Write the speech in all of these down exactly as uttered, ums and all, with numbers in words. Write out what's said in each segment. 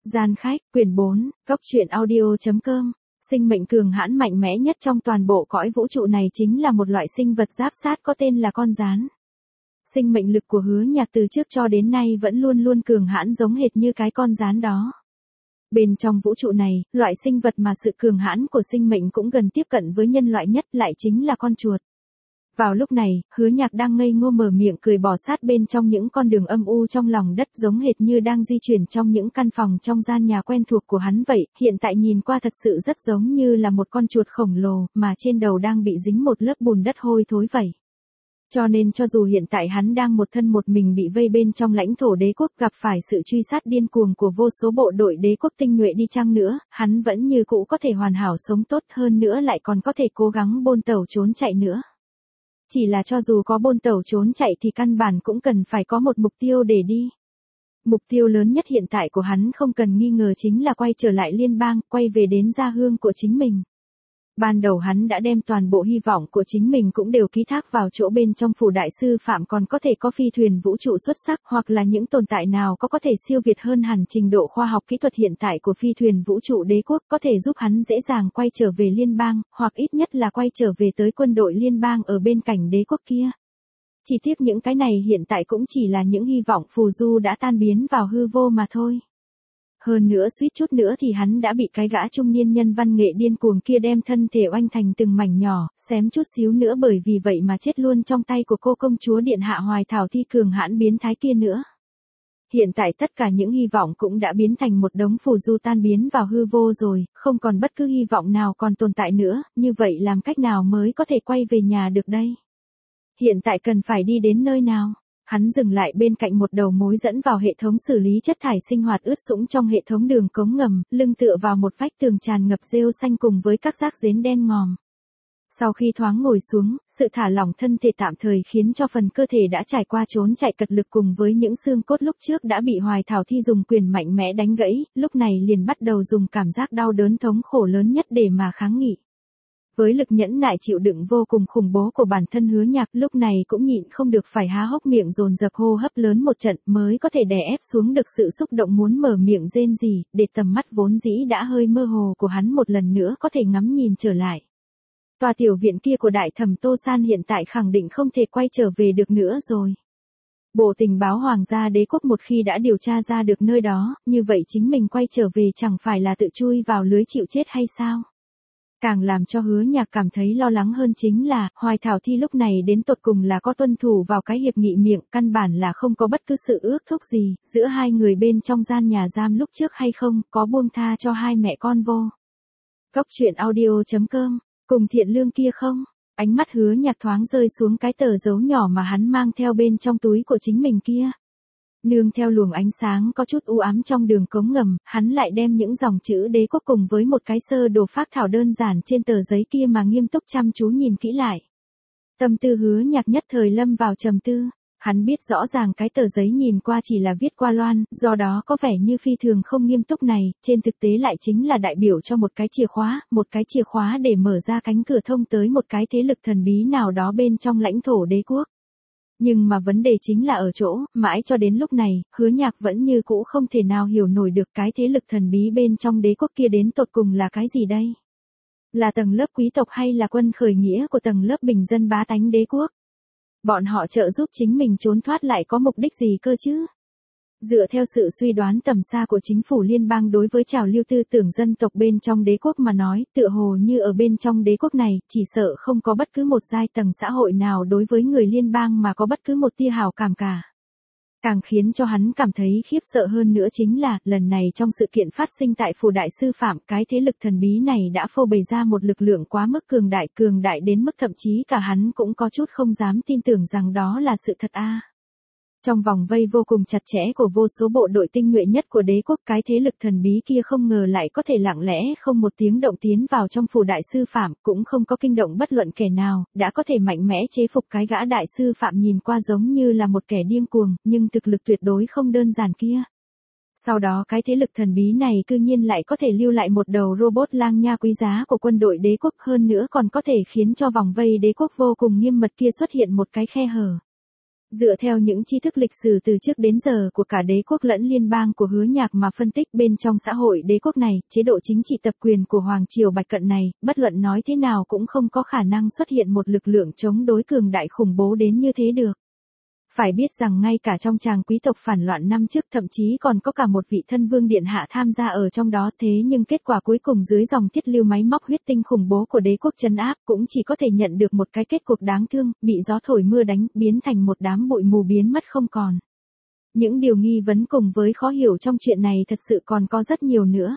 Gian khách, quyển bốn, góc truyện audio.com. Sinh mệnh cường hãn mạnh mẽ nhất trong toàn bộ cõi vũ trụ này chính là một loại sinh vật giáp sát có tên là con gián. Sinh mệnh lực của Hứa Nhạc từ trước cho đến nay vẫn luôn luôn cường hãn giống hệt như cái con gián đó. Bên trong vũ trụ này, loại sinh vật mà sự cường hãn của sinh mệnh cũng gần tiếp cận với nhân loại nhất lại chính là con chuột. Vào lúc này, Hứa Nhạc đang ngây ngô mở miệng cười bò sát bên trong những con đường âm u trong lòng đất giống hệt như đang di chuyển trong những căn phòng trong gian nhà quen thuộc của hắn vậy, hiện tại nhìn qua thật sự rất giống như là một con chuột khổng lồ mà trên đầu đang bị dính một lớp bùn đất hôi thối vậy. Cho nên cho dù hiện tại hắn đang một thân một mình bị vây bên trong lãnh thổ đế quốc gặp phải sự truy sát điên cuồng của vô số bộ đội đế quốc tinh nhuệ đi chăng nữa, hắn vẫn như cũ có thể hoàn hảo sống tốt hơn nữa lại còn có thể cố gắng bôn tẩu trốn chạy nữa. Chỉ là cho dù có bôn tẩu trốn chạy thì căn bản cũng cần phải có một mục tiêu để đi. Mục tiêu lớn nhất hiện tại của hắn không cần nghi ngờ chính là quay trở lại liên bang, quay về đến gia hương của chính mình. Ban đầu hắn đã đem toàn bộ hy vọng của chính mình cũng đều ký thác vào chỗ bên trong phủ đại sư Phạm còn có thể có phi thuyền vũ trụ xuất sắc hoặc là những tồn tại nào có có thể siêu việt hơn hẳn trình độ khoa học kỹ thuật hiện tại của phi thuyền vũ trụ đế quốc có thể giúp hắn dễ dàng quay trở về liên bang, hoặc ít nhất là quay trở về tới quân đội liên bang ở bên cạnh đế quốc kia. Chỉ tiếc những cái này hiện tại cũng chỉ là những hy vọng phù du đã tan biến vào hư vô mà thôi. Hơn nữa suýt chút nữa thì hắn đã bị cái gã trung niên nhân văn nghệ điên cuồng kia đem thân thể oanh thành từng mảnh nhỏ, xém chút xíu nữa bởi vì vậy mà chết luôn trong tay của cô công chúa điện hạ Hoài Thảo Thi cường hãn biến thái kia nữa. Hiện tại tất cả những hy vọng cũng đã biến thành một đống phù du tan biến vào hư vô rồi, không còn bất cứ hy vọng nào còn tồn tại nữa, như vậy làm cách nào mới có thể quay về nhà được đây? Hiện tại cần phải đi đến nơi nào? Hắn dừng lại bên cạnh một đầu mối dẫn vào hệ thống xử lý chất thải sinh hoạt ướt sũng trong hệ thống đường cống ngầm, lưng tựa vào một vách tường tràn ngập rêu xanh cùng với các rác rến đen ngòm. Sau khi thoáng ngồi xuống, sự thả lỏng thân thể tạm thời khiến cho phần cơ thể đã trải qua trốn chạy cật lực cùng với những xương cốt lúc trước đã bị Hoài Thảo Thi dùng quyền mạnh mẽ đánh gãy, lúc này liền bắt đầu dùng cảm giác đau đớn thống khổ lớn nhất để mà kháng nghị. Với lực nhẫn nại chịu đựng vô cùng khủng bố của bản thân Hứa Nhạc lúc này cũng nhịn không được phải há hốc miệng dồn dập hô hấp lớn một trận mới có thể đè ép xuống được sự xúc động muốn mở miệng rên rỉ, để tầm mắt vốn dĩ đã hơi mơ hồ của hắn một lần nữa có thể ngắm nhìn trở lại. Tòa tiểu viện kia của đại thẩm Tô San hiện tại khẳng định không thể quay trở về được nữa rồi. Bộ tình báo Hoàng gia đế quốc một khi đã điều tra ra được nơi đó, như vậy chính mình quay trở về chẳng phải là tự chui vào lưới chịu chết hay sao? Càng làm cho Hứa Nhạc cảm thấy lo lắng hơn chính là, Hoài Thảo Thi lúc này đến tột cùng là có tuân thủ vào cái hiệp nghị miệng, căn bản là không có bất cứ sự ước thúc gì, giữa hai người bên trong gian nhà giam lúc trước hay không, có buông tha cho hai mẹ con vô. Góc truyện audio.com, cùng Thiện Lương kia không? Ánh mắt Hứa Nhạc thoáng rơi xuống cái tờ dấu nhỏ mà hắn mang theo bên trong túi của chính mình kia. Nương theo luồng ánh sáng có chút u ám trong đường cống ngầm, hắn lại đem những dòng chữ đế quốc cùng với một cái sơ đồ phác thảo đơn giản trên tờ giấy kia mà nghiêm túc chăm chú nhìn kỹ lại. Tâm tư Hứa Nhạc nhất thời lâm vào trầm tư, hắn biết rõ ràng cái tờ giấy nhìn qua chỉ là viết qua loan, do đó có vẻ như phi thường không nghiêm túc này, trên thực tế lại chính là đại biểu cho một cái chìa khóa, một cái chìa khóa để mở ra cánh cửa thông tới một cái thế lực thần bí nào đó bên trong lãnh thổ đế quốc. Nhưng mà vấn đề chính là ở chỗ, mãi cho đến lúc này, Hứa Nhạc vẫn như cũ không thể nào hiểu nổi được cái thế lực thần bí bên trong đế quốc kia đến tột cùng là cái gì đây? Là tầng lớp quý tộc hay là quân khởi nghĩa của tầng lớp bình dân bá tánh đế quốc? Bọn họ trợ giúp chính mình trốn thoát lại có mục đích gì cơ chứ? Dựa theo sự suy đoán tầm xa của chính phủ liên bang đối với trào lưu tư tưởng dân tộc bên trong đế quốc mà nói, tựa hồ như ở bên trong đế quốc này, chỉ sợ không có bất cứ một giai tầng xã hội nào đối với người liên bang mà có bất cứ một tia hảo cảm cả. Càng khiến cho hắn cảm thấy khiếp sợ hơn nữa chính là, lần này trong sự kiện phát sinh tại phủ đại sư Phạm, cái thế lực thần bí này đã phô bày ra một lực lượng quá mức cường đại, cường đại đến mức thậm chí cả hắn cũng có chút không dám tin tưởng rằng đó là sự thật a. Trong vòng vây vô cùng chặt chẽ của vô số bộ đội tinh nhuệ nhất của đế quốc, cái thế lực thần bí kia không ngờ lại có thể lặng lẽ không một tiếng động tiến vào trong phủ đại sư Phạm, cũng không có kinh động bất luận kẻ nào, đã có thể mạnh mẽ chế phục cái gã đại sư Phạm nhìn qua giống như là một kẻ điên cuồng, nhưng thực lực tuyệt đối không đơn giản kia. Sau đó cái thế lực thần bí này cư nhiên lại có thể lưu lại một đầu robot lang nha quý giá của quân đội đế quốc, hơn nữa còn có thể khiến cho vòng vây đế quốc vô cùng nghiêm mật kia xuất hiện một cái khe hở. Dựa theo những tri thức lịch sử từ trước đến giờ của cả đế quốc lẫn liên bang của Hứa Nhạc mà phân tích bên trong xã hội đế quốc này, chế độ chính trị tập quyền của Hoàng triều Bạch Cận này, bất luận nói thế nào cũng không có khả năng xuất hiện một lực lượng chống đối cường đại khủng bố đến như thế được. Phải biết rằng ngay cả trong tràng quý tộc phản loạn năm trước thậm chí còn có cả một vị thân vương điện hạ tham gia ở trong đó, thế nhưng kết quả cuối cùng dưới dòng thiết lưu máy móc huyết tinh khủng bố của đế quốc trấn áp cũng chỉ có thể nhận được một cái kết cục đáng thương, bị gió thổi mưa đánh, biến thành một đám bụi mù biến mất không còn. Những điều nghi vấn cùng với khó hiểu trong chuyện này thật sự còn có rất nhiều nữa.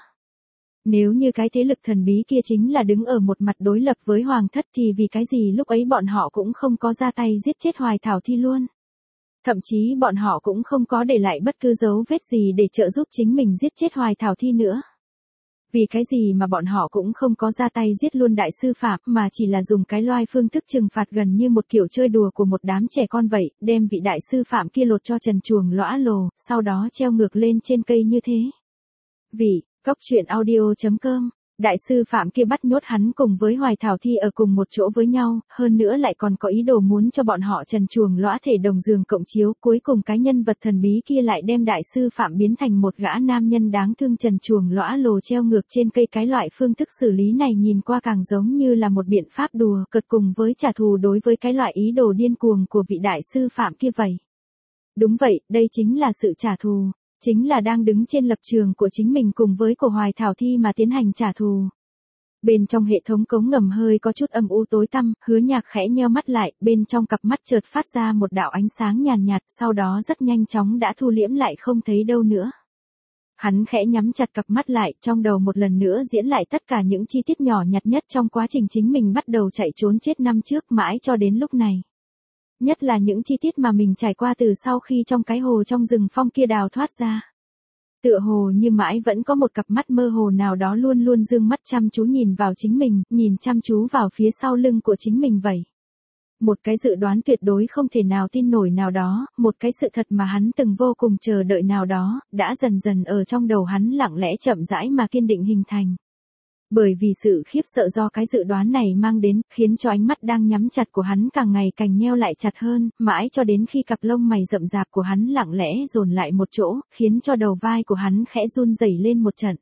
Nếu như cái thế lực thần bí kia chính là đứng ở một mặt đối lập với hoàng thất thì vì cái gì lúc ấy bọn họ cũng không có ra tay giết chết Hoài Thảo Thi luôn. Thậm chí bọn họ cũng không có để lại bất cứ dấu vết gì để trợ giúp chính mình giết chết Hoài Thảo Thi nữa. Vì cái gì mà bọn họ cũng không có ra tay giết luôn đại sư Phạm mà chỉ là dùng cái loai phương thức trừng phạt gần như một kiểu chơi đùa của một đám trẻ con vậy, đem vị đại sư Phạm kia lột cho trần truồng lõa lồ, sau đó treo ngược lên trên cây như thế. Vì, Cóc Truyện Audio chấm com, đại sư Phạm kia bắt nhốt hắn cùng với Hoài Thảo Thi ở cùng một chỗ với nhau, hơn nữa lại còn có ý đồ muốn cho bọn họ trần truồng lõa thể đồng giường cộng chiếu, cuối cùng cái nhân vật thần bí kia lại đem đại sư Phạm biến thành một gã nam nhân đáng thương trần truồng lõa lồ treo ngược trên cây. Cái loại phương thức xử lý này nhìn qua càng giống như là một biện pháp đùa cợt cùng với trả thù đối với cái loại ý đồ điên cuồng của vị đại sư Phạm kia vậy. Đúng vậy, đây chính là sự trả thù. Chính là đang đứng trên lập trường của chính mình cùng với của Hoài Thảo Thi mà tiến hành trả thù. Bên trong hệ thống cống ngầm hơi có chút âm u tối tăm, Hứa Nhạc khẽ nheo mắt lại, bên trong cặp mắt chợt phát ra một đạo ánh sáng nhàn nhạt, sau đó rất nhanh chóng đã thu liễm lại không thấy đâu nữa. Hắn khẽ nhắm chặt cặp mắt lại, trong đầu một lần nữa diễn lại tất cả những chi tiết nhỏ nhặt nhất trong quá trình chính mình bắt đầu chạy trốn chết năm trước mãi cho đến lúc này. Nhất là những chi tiết mà mình trải qua từ sau khi trong cái hồ trong rừng phong kia đào thoát ra. Tựa hồ như mãi vẫn có một cặp mắt mơ hồ nào đó luôn luôn dương mắt chăm chú nhìn vào chính mình, nhìn chăm chú vào phía sau lưng của chính mình vậy. Một cái dự đoán tuyệt đối không thể nào tin nổi nào đó, một cái sự thật mà hắn từng vô cùng chờ đợi nào đó, đã dần dần ở trong đầu hắn lặng lẽ chậm rãi mà kiên định hình thành. Bởi vì sự khiếp sợ do cái dự đoán này mang đến, khiến cho ánh mắt đang nhắm chặt của hắn càng ngày càng nheo lại chặt hơn, mãi cho đến khi cặp lông mày rậm rạp của hắn lặng lẽ dồn lại một chỗ, khiến cho đầu vai của hắn khẽ run rẩy lên một trận.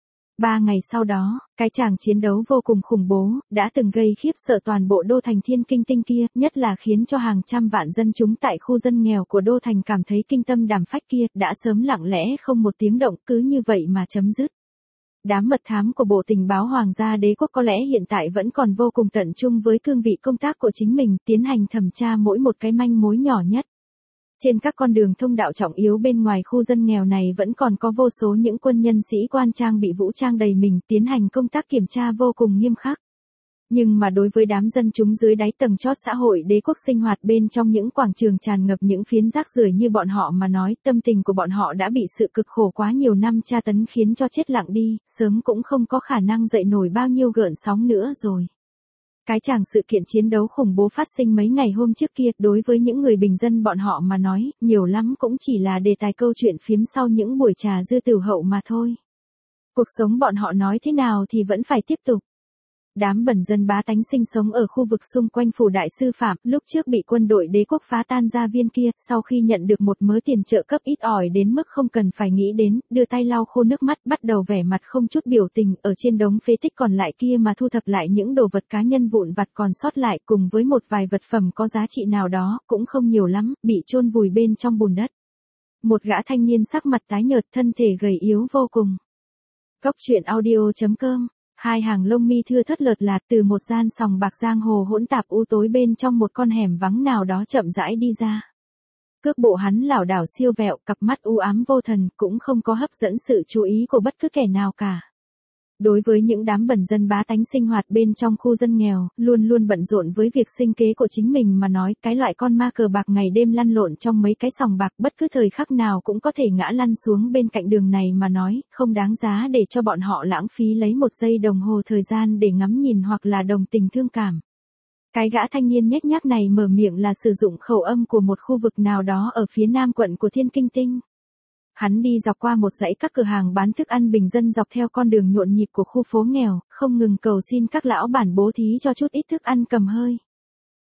Ba ngày sau đó, cái tràng chiến đấu vô cùng khủng bố, đã từng gây khiếp sợ toàn bộ đô thành Thiên Kinh Tinh kia, nhất là khiến cho hàng trăm vạn dân chúng tại khu dân nghèo của đô thành cảm thấy kinh tâm đảm phách kia, đã sớm lặng lẽ không một tiếng động cứ như vậy mà chấm dứt. Đám mật thám của Bộ Tình báo Hoàng gia Đế quốc có lẽ hiện tại vẫn còn vô cùng tận trung với cương vị công tác của chính mình, tiến hành thẩm tra mỗi một cái manh mối nhỏ nhất. Trên các con đường thông đạo trọng yếu bên ngoài khu dân nghèo này vẫn còn có vô số những quân nhân sĩ quan trang bị vũ trang đầy mình, tiến hành công tác kiểm tra vô cùng nghiêm khắc. Nhưng mà đối với đám dân chúng dưới đáy tầng chót xã hội đế quốc sinh hoạt bên trong những quảng trường tràn ngập những phiến rác rưởi như bọn họ mà nói, tâm tình của bọn họ đã bị sự cực khổ quá nhiều năm tra tấn khiến cho chết lặng đi, sớm cũng không có khả năng dậy nổi bao nhiêu gợn sóng nữa rồi. Cái chàng sự kiện chiến đấu khủng bố phát sinh mấy ngày hôm trước kia, đối với những người bình dân bọn họ mà nói, nhiều lắm cũng chỉ là đề tài câu chuyện phiếm sau những buổi trà dư tửu hậu mà thôi. Cuộc sống bọn họ nói thế nào thì vẫn phải tiếp tục. Đám bần dân bá tánh sinh sống ở khu vực xung quanh phủ đại sư Phạm, lúc trước bị quân đội đế quốc phá tan gia viên kia, sau khi nhận được một mớ tiền trợ cấp ít ỏi đến mức không cần phải nghĩ đến, đưa tay lau khô nước mắt, bắt đầu vẻ mặt không chút biểu tình, ở trên đống phế tích còn lại kia mà thu thập lại những đồ vật cá nhân vụn vặt còn sót lại, cùng với một vài vật phẩm có giá trị nào đó, cũng không nhiều lắm, bị chôn vùi bên trong bùn đất. Một gã thanh niên sắc mặt tái nhợt, thân thể gầy yếu vô cùng. Cóc Truyện Audio chấm com. Hai hàng lông mi thưa thớt lợt lạt từ một gian sòng bạc giang hồ hỗn tạp u tối bên trong một con hẻm vắng nào đó chậm rãi đi ra. Cước bộ hắn lảo đảo siêu vẹo, cặp mắt u ám vô thần, cũng không có hấp dẫn sự chú ý của bất cứ kẻ nào cả. Đối với những đám bần dân bá tánh sinh hoạt bên trong khu dân nghèo, luôn luôn bận rộn với việc sinh kế của chính mình mà nói, cái loại con ma cờ bạc ngày đêm lăn lộn trong mấy cái sòng bạc bất cứ thời khắc nào cũng có thể ngã lăn xuống bên cạnh đường này mà nói, không đáng giá để cho bọn họ lãng phí lấy một giây đồng hồ thời gian để ngắm nhìn hoặc là đồng tình thương cảm. Cái gã thanh niên nhếch nhác này mở miệng là sử dụng khẩu âm của một khu vực nào đó ở phía nam quận của Thiên Kinh Tinh. Hắn đi dọc qua một dãy các cửa hàng bán thức ăn bình dân dọc theo con đường nhộn nhịp của khu phố nghèo, không ngừng cầu xin các lão bản bố thí cho chút ít thức ăn cầm hơi.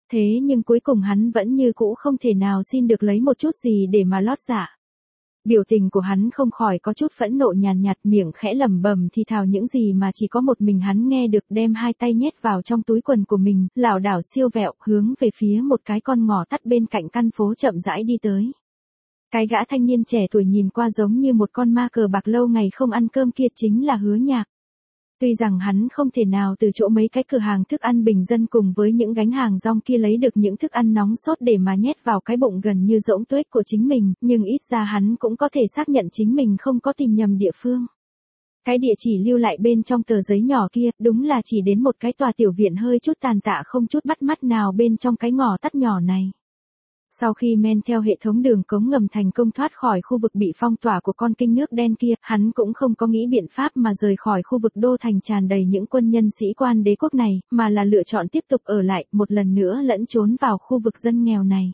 Thế nhưng cuối cùng hắn vẫn như cũ không thể nào xin được lấy một chút gì để mà lót dạ. Biểu tình của hắn không khỏi có chút phẫn nộ nhàn nhạt, miệng khẽ lẩm bẩm thì thào những gì mà chỉ có một mình hắn nghe được, đem hai tay nhét vào trong túi quần của mình, lảo đảo siêu vẹo, hướng về phía một cái con ngõ tắt bên cạnh căn phố chậm rãi đi tới. Cái gã thanh niên trẻ tuổi nhìn qua giống như một con ma cờ bạc lâu ngày không ăn cơm kia chính là Hứa Nhạc. Tuy rằng hắn không thể nào từ chỗ mấy cái cửa hàng thức ăn bình dân cùng với những gánh hàng rong kia lấy được những thức ăn nóng sốt để mà nhét vào cái bụng gần như rỗng tuếch của chính mình, nhưng ít ra hắn cũng có thể xác nhận chính mình không có tìm nhầm địa phương. Cái địa chỉ lưu lại bên trong tờ giấy nhỏ kia, đúng là chỉ đến một cái tòa tiểu viện hơi chút tàn tạ không chút bắt mắt nào bên trong cái ngõ tắt nhỏ này. Sau khi men theo hệ thống đường cống ngầm thành công thoát khỏi khu vực bị phong tỏa của con kênh nước đen kia, hắn cũng không có nghĩ biện pháp mà rời khỏi khu vực đô thành tràn đầy những quân nhân sĩ quan đế quốc này, mà là lựa chọn tiếp tục ở lại, một lần nữa lẫn trốn vào khu vực dân nghèo này.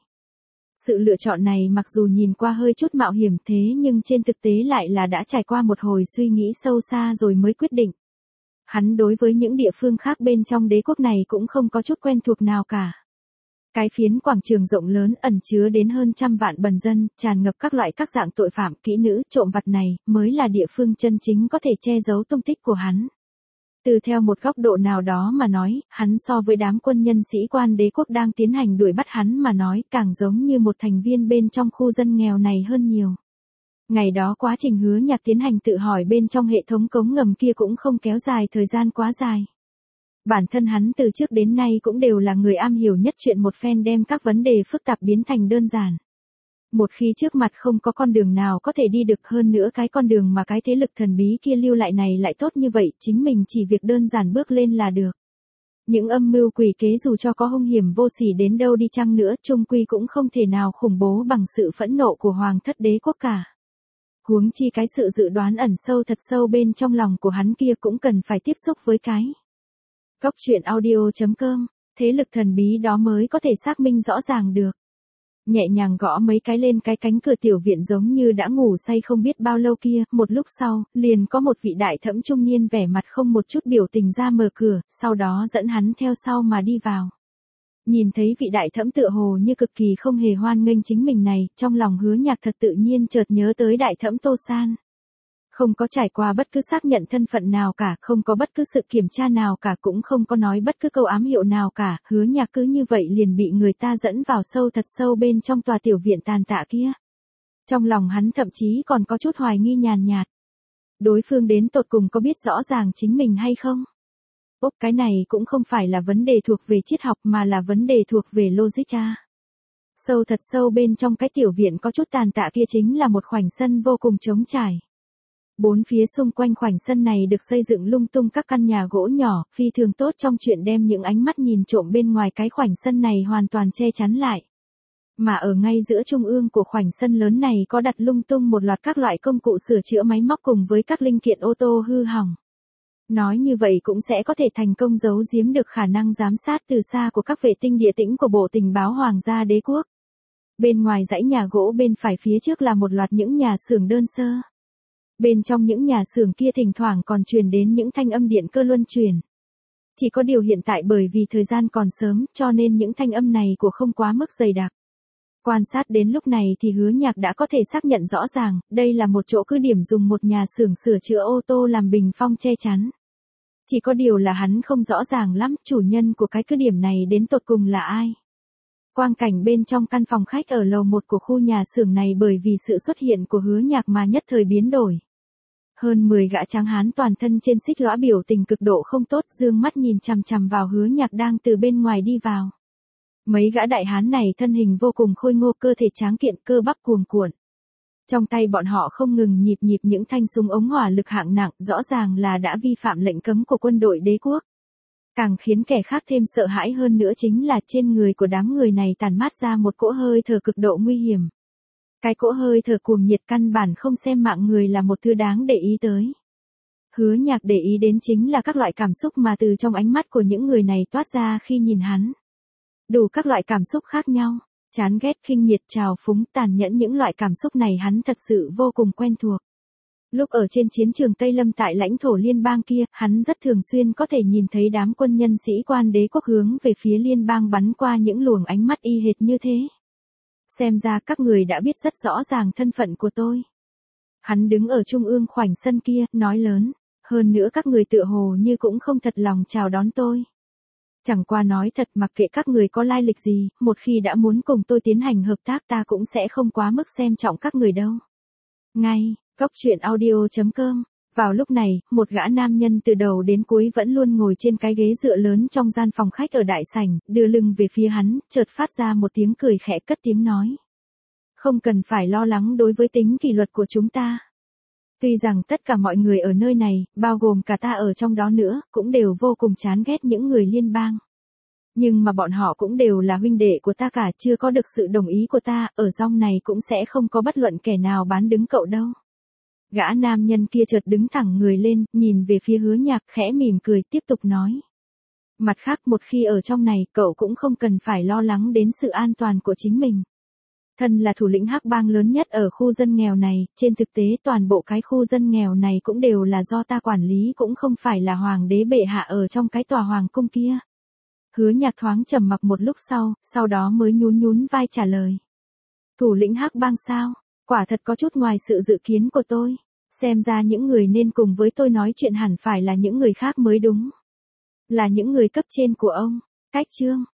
Sự lựa chọn này mặc dù nhìn qua hơi chút mạo hiểm thế nhưng trên thực tế lại là đã trải qua một hồi suy nghĩ sâu xa rồi mới quyết định. Hắn đối với những địa phương khác bên trong đế quốc này cũng không có chút quen thuộc nào cả. Cái phiến quảng trường rộng lớn ẩn chứa đến hơn trăm vạn bần dân, tràn ngập các loại các dạng tội phạm, kỹ nữ, trộm vặt này, mới là địa phương chân chính có thể che giấu tung tích của hắn. Từ theo một góc độ nào đó mà nói, hắn so với đám quân nhân sĩ quan đế quốc đang tiến hành đuổi bắt hắn mà nói, càng giống như một thành viên bên trong khu dân nghèo này hơn nhiều. Ngày đó quá trình Hứa Nhạc tiến hành tự hỏi bên trong hệ thống cống ngầm kia cũng không kéo dài thời gian quá dài. Bản thân hắn từ trước đến nay cũng đều là người am hiểu nhất chuyện một phen đem các vấn đề phức tạp biến thành đơn giản. Một khi trước mặt không có con đường nào có thể đi được, hơn nữa cái con đường mà cái thế lực thần bí kia lưu lại này lại tốt như vậy, chính mình chỉ việc đơn giản bước lên là được. Những âm mưu quỷ kế dù cho có hung hiểm vô sỉ đến đâu đi chăng nữa, chung quy cũng không thể nào khủng bố bằng sự phẫn nộ của hoàng thất đế quốc cả. Huống chi cái sự dự đoán ẩn sâu thật sâu bên trong lòng của hắn kia cũng cần phải tiếp xúc với cái Cốc truyện audio chấm com, thế lực thần bí đó mới có thể xác minh rõ ràng được. Nhẹ nhàng gõ mấy cái lên cái cánh cửa tiểu viện giống như đã ngủ say không biết bao lâu kia, một lúc sau, liền có một vị đại thẫm trung niên vẻ mặt không một chút biểu tình ra mở cửa, sau đó dẫn hắn theo sau mà đi vào. Nhìn thấy vị đại thẫm tựa hồ như cực kỳ không hề hoan nghênh chính mình này, trong lòng Hứa Nhạc thật tự nhiên chợt nhớ tới đại thẫm Tô San. Không có trải qua bất cứ xác nhận thân phận nào cả, không có bất cứ sự kiểm tra nào cả, cũng không có nói bất cứ câu ám hiệu nào cả, Hứa Nhạc cứ như vậy liền bị người ta dẫn vào sâu thật sâu bên trong tòa tiểu viện tàn tạ kia. Trong lòng hắn thậm chí còn có chút hoài nghi nhàn nhạt. Đối phương đến tột cùng có biết rõ ràng chính mình hay không? Ốc, cái này cũng không phải là vấn đề thuộc về triết học mà là vấn đề thuộc về logic à. Sâu thật sâu bên trong cái tiểu viện có chút tàn tạ kia chính là một khoảnh sân vô cùng trống trải. Bốn phía xung quanh khoảnh sân này được xây dựng lung tung các căn nhà gỗ nhỏ, phi thường tốt trong chuyện đem những ánh mắt nhìn trộm bên ngoài cái khoảnh sân này hoàn toàn che chắn lại. Mà ở ngay giữa trung ương của khoảnh sân lớn này có đặt lung tung một loạt các loại công cụ sửa chữa máy móc cùng với các linh kiện ô tô hư hỏng. Nói như vậy cũng sẽ có thể thành công giấu giếm được khả năng giám sát từ xa của các vệ tinh địa tĩnh của Bộ Tình báo Hoàng gia Đế quốc. Bên ngoài dãy nhà gỗ bên phải phía trước là một loạt những nhà xưởng đơn sơ. Bên trong những nhà xưởng kia thỉnh thoảng còn truyền đến những thanh âm điện cơ luân chuyển. Chỉ có điều hiện tại bởi vì thời gian còn sớm cho nên những thanh âm này của không quá mức dày đặc. Quan sát đến lúc này thì Hứa Nhạc đã có thể xác nhận rõ ràng, đây là một chỗ cứ điểm dùng một nhà xưởng sửa chữa ô tô làm bình phong che chắn. Chỉ có điều là hắn không rõ ràng lắm chủ nhân của cái cứ điểm này đến tột cùng là ai. Quang cảnh bên trong căn phòng khách ở lầu một của khu nhà xưởng này bởi vì sự xuất hiện của Hứa Nhạc mà nhất thời biến đổi. Hơn mười gã tráng hán toàn thân trên xích lõa biểu tình cực độ không tốt, dương mắt nhìn chằm chằm vào Hứa Nhạc đang từ bên ngoài đi vào. Mấy gã đại hán này thân hình vô cùng khôi ngô, cơ thể tráng kiện, cơ bắp cuồn cuộn. Trong tay bọn họ không ngừng nhịp nhịp những thanh súng ống hỏa lực hạng nặng, rõ ràng là đã vi phạm lệnh cấm của quân đội đế quốc. Càng khiến kẻ khác thêm sợ hãi hơn nữa chính là trên người của đám người này tản mát ra một cỗ hơi thở cực độ nguy hiểm. Cái cỗ hơi thở cuồng nhiệt căn bản không xem mạng người là một thứ đáng để ý tới. Hứa Nhạc để ý đến chính là các loại cảm xúc mà từ trong ánh mắt của những người này toát ra khi nhìn hắn. Đủ các loại cảm xúc khác nhau, chán ghét, khinh miệt, trào phúng, tàn nhẫn, những loại cảm xúc này hắn thật sự vô cùng quen thuộc. Lúc ở trên chiến trường Tây Lâm tại lãnh thổ liên bang kia, hắn rất thường xuyên có thể nhìn thấy đám quân nhân sĩ quan đế quốc hướng về phía liên bang bắn qua những luồng ánh mắt y hệt như thế. Xem ra các người đã biết rất rõ ràng thân phận của tôi. Hắn đứng ở trung ương khoảnh sân kia, nói lớn. Hơn nữa các người tựa hồ như cũng không thật lòng chào đón tôi. Chẳng qua nói thật, mặc kệ các người có lai lịch gì, một khi đã muốn cùng tôi tiến hành hợp tác ta cũng sẽ không quá mức xem trọng các người đâu. Ngay, Cốc truyện audio chấm com. Vào lúc này, một gã nam nhân từ đầu đến cuối vẫn luôn ngồi trên cái ghế dựa lớn trong gian phòng khách ở đại sảnh, đưa lưng về phía hắn, chợt phát ra một tiếng cười khẽ, cất tiếng nói. Không cần phải lo lắng đối với tính kỷ luật của chúng ta. Tuy rằng tất cả mọi người ở nơi này, bao gồm cả ta ở trong đó nữa, cũng đều vô cùng chán ghét những người liên bang. Nhưng mà bọn họ cũng đều là huynh đệ của ta cả, chưa có được sự đồng ý của ta, ở trong này cũng sẽ không có bất luận kẻ nào bán đứng cậu đâu. Gã nam nhân kia chợt đứng thẳng người lên, nhìn về phía Hứa Nhạc, khẽ mỉm cười, tiếp tục nói. Mặt khác, một khi ở trong này, cậu cũng không cần phải lo lắng đến sự an toàn của chính mình. Thân là thủ lĩnh hắc bang lớn nhất ở khu dân nghèo này, trên thực tế toàn bộ cái khu dân nghèo này cũng đều là do ta quản lý, cũng không phải là hoàng đế bệ hạ ở trong cái tòa hoàng cung kia. Hứa Nhạc thoáng trầm mặc một lúc sau, sau đó mới nhún nhún vai trả lời. Thủ lĩnh hắc bang sao? Quả thật có chút ngoài sự dự kiến của tôi. Xem ra những người nên cùng với tôi nói chuyện hẳn phải là những người khác mới đúng. Là những người cấp trên của ông. Cách chương.